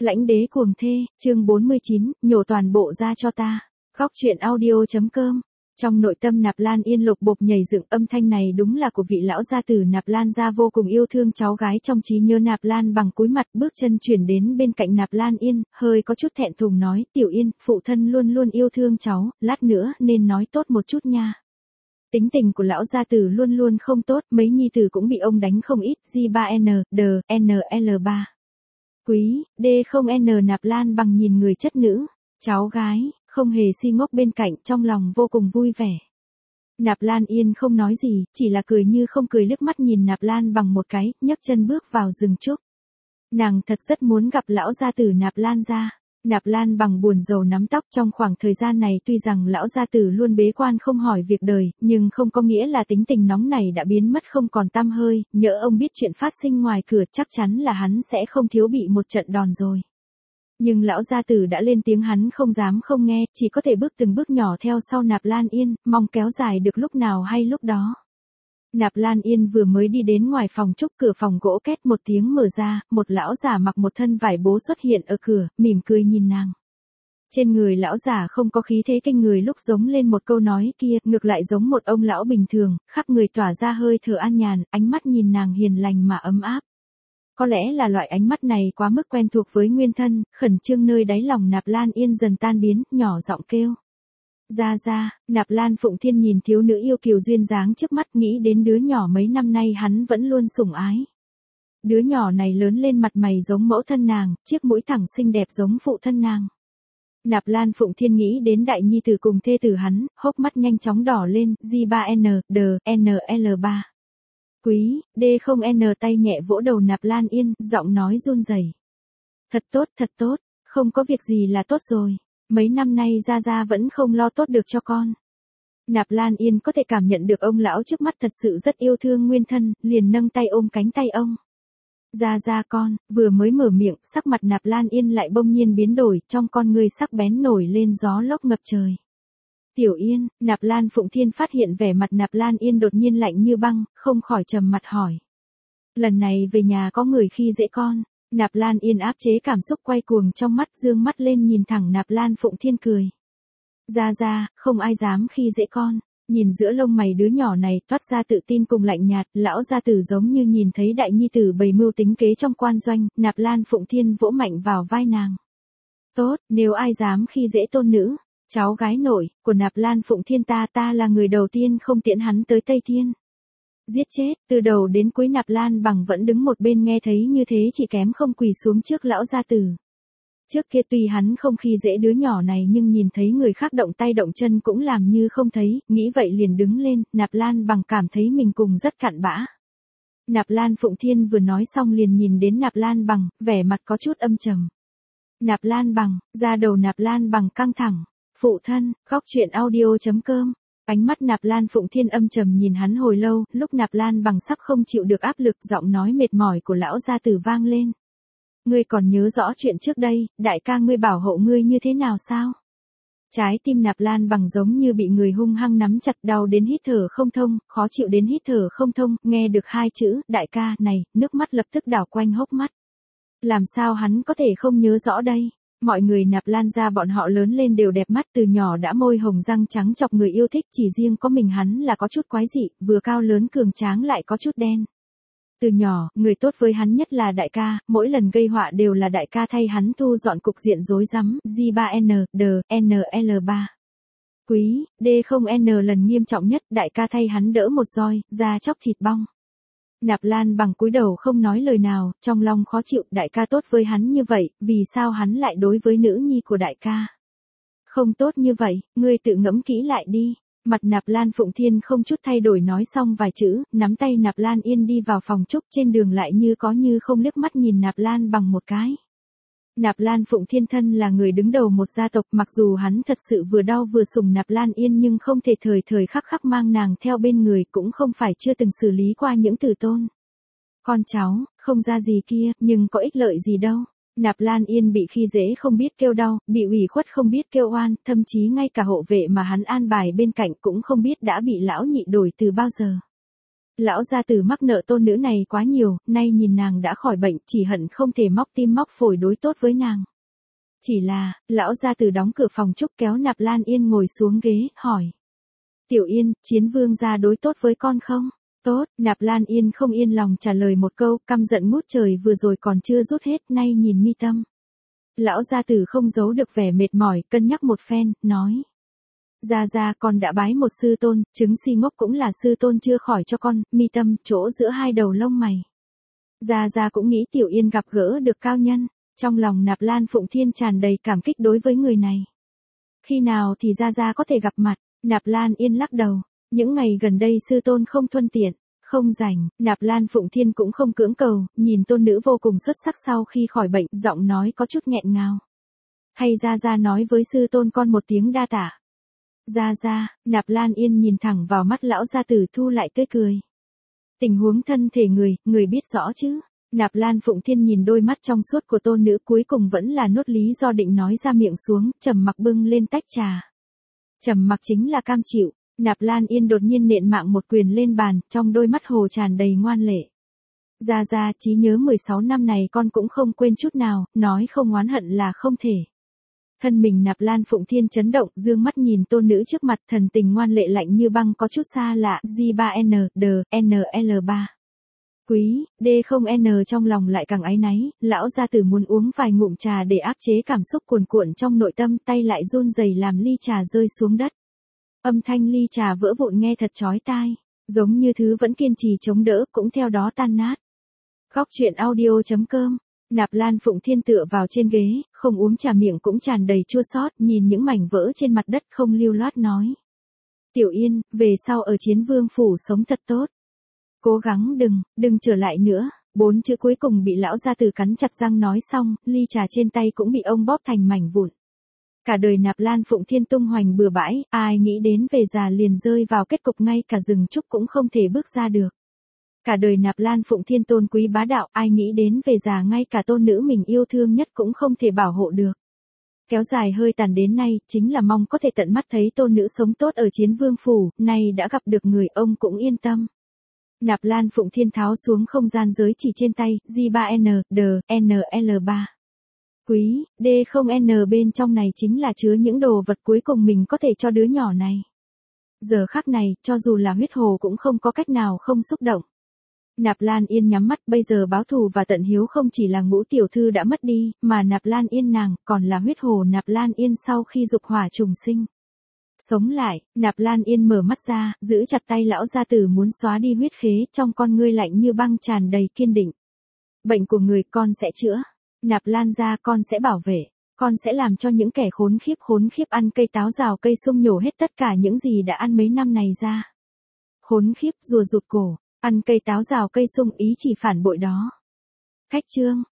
Lãnh đế cuồng thê, chương 49, nhổ toàn bộ ra cho ta. Góc truyện audio.com. Trong nội tâm Nạp Lan Yên lục bộp nhảy dựng, âm thanh này đúng là của vị lão gia tử Nạp Lan gia vô cùng yêu thương cháu gái. Trong trí nhớ Nạp Lan bằng cúi mặt bước chân chuyển đến bên cạnh Nạp Lan Yên, hơi có chút thẹn thùng nói, Tiểu Yên, phụ thân luôn luôn yêu thương cháu, lát nữa nên nói tốt một chút nha. Tính tình của lão gia tử luôn luôn không tốt, mấy nhi tử cũng bị ông đánh không ít, J3N, NL3. Quý, D0N Nạp Lan bằng nhìn người chất nữ, cháu gái, không hề si ngốc bên cạnh, trong lòng vô cùng vui vẻ. Nạp Lan Yên không nói gì, chỉ là cười như không cười, liếc mắt nhìn Nạp Lan bằng một cái, nhấc chân bước vào rừng trúc. Nàng thật rất muốn gặp lão gia tử Nạp Lan gia. Nạp Lan bằng buồn rầu nắm tóc. Trong khoảng thời gian này tuy rằng lão gia tử luôn bế quan không hỏi việc đời, nhưng không có nghĩa là tính tình nóng này đã biến mất không còn tăm hơi, nhỡ ông biết chuyện phát sinh ngoài cửa chắc chắn là hắn sẽ không thiếu bị một trận đòn rồi. Nhưng lão gia tử đã lên tiếng, hắn không dám không nghe, chỉ có thể bước từng bước nhỏ theo sau Nạp Lan Yên, mong kéo dài được lúc nào hay lúc đó. Nạp Lan Yên vừa mới đi đến ngoài phòng trúc, cửa phòng gỗ két một tiếng mở ra, một lão giả mặc một thân vải bố xuất hiện ở cửa, mỉm cười nhìn nàng. Trên người lão giả không có khí thế kinh người lúc giống lên một câu nói kia, ngược lại giống một ông lão bình thường, khắp người tỏa ra hơi thở an nhàn, ánh mắt nhìn nàng hiền lành mà ấm áp. Có lẽ là loại ánh mắt này quá mức quen thuộc với nguyên thân, khẩn trương nơi đáy lòng Nạp Lan Yên dần tan biến, nhỏ giọng kêu. Ra, Nạp Lan Phụng Thiên nhìn thiếu nữ yêu kiều duyên dáng trước mắt, nghĩ đến đứa nhỏ mấy năm nay hắn vẫn luôn sủng ái. Đứa nhỏ này lớn lên mặt mày giống mẫu thân nàng, chiếc mũi thẳng xinh đẹp giống phụ thân nàng. Nạp Lan Phụng Thiên nghĩ đến đại nhi tử cùng thê tử hắn, hốc mắt nhanh chóng đỏ lên, J3N, NL3. Quý, D0N tay nhẹ vỗ đầu Nạp Lan Yên, giọng nói run rẩy. Thật tốt, không có việc gì là tốt rồi. Mấy năm nay Gia vẫn không lo tốt được cho con. Nạp Lan Yên có thể cảm nhận được ông lão trước mắt thật sự rất yêu thương nguyên thân, liền nâng tay ôm cánh tay ông. Gia con, vừa mới mở miệng, sắc mặt Nạp Lan Yên lại bỗng nhiên biến đổi, trong con ngươi sắc bén nổi lên gió lốc ngập trời. Tiểu Yên, Nạp Lan Phụng Thiên phát hiện vẻ mặt Nạp Lan Yên đột nhiên lạnh như băng, không khỏi trầm mặt hỏi. Lần này về nhà có người khi dễ con. Nạp Lan Yên áp chế cảm xúc quay cuồng trong mắt, dương mắt lên nhìn thẳng Nạp Lan Phụng Thiên cười. Ra, không ai dám khi dễ con. Nhìn giữa lông mày đứa nhỏ này toát ra tự tin cùng lạnh nhạt, lão gia tử giống như nhìn thấy đại nhi tử bày mưu tính kế trong quan doanh, Nạp Lan Phụng Thiên vỗ mạnh vào vai nàng. Tốt, nếu ai dám khi dễ tôn nữ, cháu gái nội của Nạp Lan Phụng Thiên ta là người đầu tiên không tiễn hắn tới Tây Thiên. Giết chết, từ đầu đến cuối Nạp Lan bằng vẫn đứng một bên nghe thấy như thế chỉ kém không quỳ xuống trước lão gia tử. Trước kia tuy hắn không khi dễ đứa nhỏ này nhưng nhìn thấy người khác động tay động chân cũng làm như không thấy, nghĩ vậy liền đứng lên, Nạp Lan bằng cảm thấy mình cùng rất cặn bã. Nạp Lan Phụng Thiên vừa nói xong liền nhìn đến Nạp Lan bằng, vẻ mặt có chút âm trầm. Nạp Lan bằng, da đầu Nạp Lan bằng căng thẳng. Phụ thân, góc truyện audio.com. Ánh mắt Nạp Lan Phụng Thiên âm trầm nhìn hắn hồi lâu, lúc Nạp Lan bằng sắp không chịu được áp lực, giọng nói mệt mỏi của lão gia tử vang lên. Ngươi còn nhớ rõ chuyện trước đây, đại ca ngươi bảo hộ ngươi như thế nào sao? Trái tim Nạp Lan bằng giống như bị người hung hăng nắm chặt, đau đến hít thở không thông, khó chịu đến hít thở không thông, nghe được hai chữ, đại ca, này, nước mắt lập tức đảo quanh hốc mắt. Làm sao hắn có thể không nhớ rõ đây? Mọi người Nạp Lan gia bọn họ lớn lên đều đẹp mắt, từ nhỏ đã môi hồng răng trắng chọc người yêu thích, chỉ riêng có mình hắn là có chút quái dị, vừa cao lớn cường tráng lại có chút đen. Từ nhỏ, người tốt với hắn nhất là đại ca, mỗi lần gây họa đều là đại ca thay hắn thu dọn cục diện rối rắm, J3N, NL3. Quý, D0N lần nghiêm trọng nhất, đại ca thay hắn đỡ một roi, da chóc thịt bong. Nạp Lan bằng cúi đầu không nói lời nào, trong lòng khó chịu, đại ca tốt với hắn như vậy, vì sao hắn lại đối với nữ nhi của đại ca? Không tốt như vậy, ngươi tự ngẫm kỹ lại đi. Mặt Nạp Lan Phụng Thiên không chút thay đổi nói xong vài chữ, nắm tay Nạp Lan Yên đi vào phòng trúc, trên đường lại như có như không liếc mắt nhìn Nạp Lan bằng một cái. Nạp Lan Phụng Thiên thân là người đứng đầu một gia tộc, mặc dù hắn thật sự vừa đau vừa sủng Nạp Lan Yên nhưng không thể thời khắc mang nàng theo bên người, cũng không phải chưa từng xử lý qua những tử tôn. Con cháu, không ra gì kia, nhưng có ích lợi gì đâu. Nạp Lan Yên bị khi dễ không biết kêu đau, bị ủy khuất không biết kêu oan, thậm chí ngay cả hộ vệ mà hắn an bài bên cạnh cũng không biết đã bị lão nhị đổi từ bao giờ. Lão gia tử mắc nợ tôn nữ này quá nhiều, nay nhìn nàng đã khỏi bệnh, chỉ hận không thể móc tim móc phổi đối tốt với nàng. Chỉ là, lão gia tử đóng cửa phòng trúc kéo Nạp Lan Yên ngồi xuống ghế, hỏi. Tiểu Yên, Chiến Vương gia đối tốt với con không? Tốt, Nạp Lan Yên không yên lòng trả lời một câu, căm giận ngút trời vừa rồi còn chưa rút hết, nay nhìn mi tâm. Lão gia tử không giấu được vẻ mệt mỏi, cân nhắc một phen, nói. Gia con đã bái một sư tôn, chứng si ngốc cũng là sư tôn chưa khỏi cho con, mi tâm, chỗ giữa hai đầu lông mày. Gia cũng nghĩ Tiểu Yên gặp gỡ được cao nhân, trong lòng Nạp Lan Phụng Thiên tràn đầy cảm kích đối với người này. Khi nào thì Gia có thể gặp mặt, Nạp Lan Yên lắc đầu, những ngày gần đây sư tôn không thuận tiện, không rảnh, Nạp Lan Phụng Thiên cũng không cưỡng cầu, nhìn tôn nữ vô cùng xuất sắc sau khi khỏi bệnh, giọng nói có chút nghẹn ngào. Hay Gia nói với sư tôn con một tiếng đa tạ. Gia, Nạp Lan Yên nhìn thẳng vào mắt lão gia tử thu lại tươi cười. Tình huống thân thể người biết rõ chứ. Nạp Lan Phụng Thiên nhìn đôi mắt trong suốt của tôn nữ cuối cùng vẫn là nốt lý do định nói ra miệng xuống, trầm mặc bưng lên tách trà. Trầm mặc chính là cam chịu, Nạp Lan Yên đột nhiên nện mạng một quyền lên bàn, trong đôi mắt hồ tràn đầy ngoan lệ. Gia, trí nhớ 16 năm này con cũng không quên chút nào, nói không oán hận là không thể. Thân mình Nạp Lan Phụng Thiên chấn động, dương mắt nhìn tôn nữ trước mặt, thần tình ngoan lệ lạnh như băng có chút xa lạ, J3N, NL3. Quý, D0N trong lòng lại càng áy náy, lão gia tử muốn uống vài ngụm trà để áp chế cảm xúc cuồn cuộn trong nội tâm, tay lại run rẩy làm ly trà rơi xuống đất. Âm thanh ly trà vỡ vụn nghe thật chói tai, giống như thứ vẫn kiên trì chống đỡ cũng theo đó tan nát. Khóc chuyện audio.com. Nạp Lan Phụng Thiên tựa vào trên ghế, không uống trà miệng cũng tràn đầy chua xót, nhìn những mảnh vỡ trên mặt đất không lưu loát nói. Tiểu Yên, về sau ở Chiến Vương phủ sống thật tốt. Cố gắng đừng trở lại nữa. 4 chữ cuối cùng bị lão gia tử cắn chặt răng nói xong, ly trà trên tay cũng bị ông bóp thành mảnh vụn. Cả đời Nạp Lan Phụng Thiên tung hoành bừa bãi, ai nghĩ đến về già liền rơi vào kết cục ngay cả rừng trúc cũng không thể bước ra được. Cả đời Nạp Lan Phụng Thiên tôn quý bá đạo, ai nghĩ đến về già ngay cả tôn nữ mình yêu thương nhất cũng không thể bảo hộ được. Kéo dài hơi tàn đến nay, chính là mong có thể tận mắt thấy tôn nữ sống tốt ở Chiến Vương phủ, nay đã gặp được người ông cũng yên tâm. Nạp Lan Phụng Thiên tháo xuống không gian giới chỉ trên tay, J3N, NL3. Quý, D0N bên trong này chính là chứa những đồ vật cuối cùng mình có thể cho đứa nhỏ này. Giờ khắc này, cho dù là huyết hồ cũng không có cách nào không xúc động. Nạp Lan Yên nhắm mắt, bây giờ báo thù và tận hiếu không chỉ là Ngũ tiểu thư đã mất đi, mà Nạp Lan Yên nàng, còn là huyết hồ Nạp Lan Yên sau khi dục hỏa trùng sinh. Sống lại, Nạp Lan Yên mở mắt ra, giữ chặt tay lão gia tử muốn xóa đi huyết khế, trong con ngươi lạnh như băng tràn đầy kiên định. Bệnh của người con sẽ chữa. Nạp Lan gia con sẽ bảo vệ. Con sẽ làm cho những kẻ khốn khiếp ăn cây táo rào cây sung nhổ hết tất cả những gì đã ăn mấy năm này ra. Khốn khiếp, rùa rụt cổ, ăn cây táo rào cây sung ý chỉ phản bội đó. Cách chương.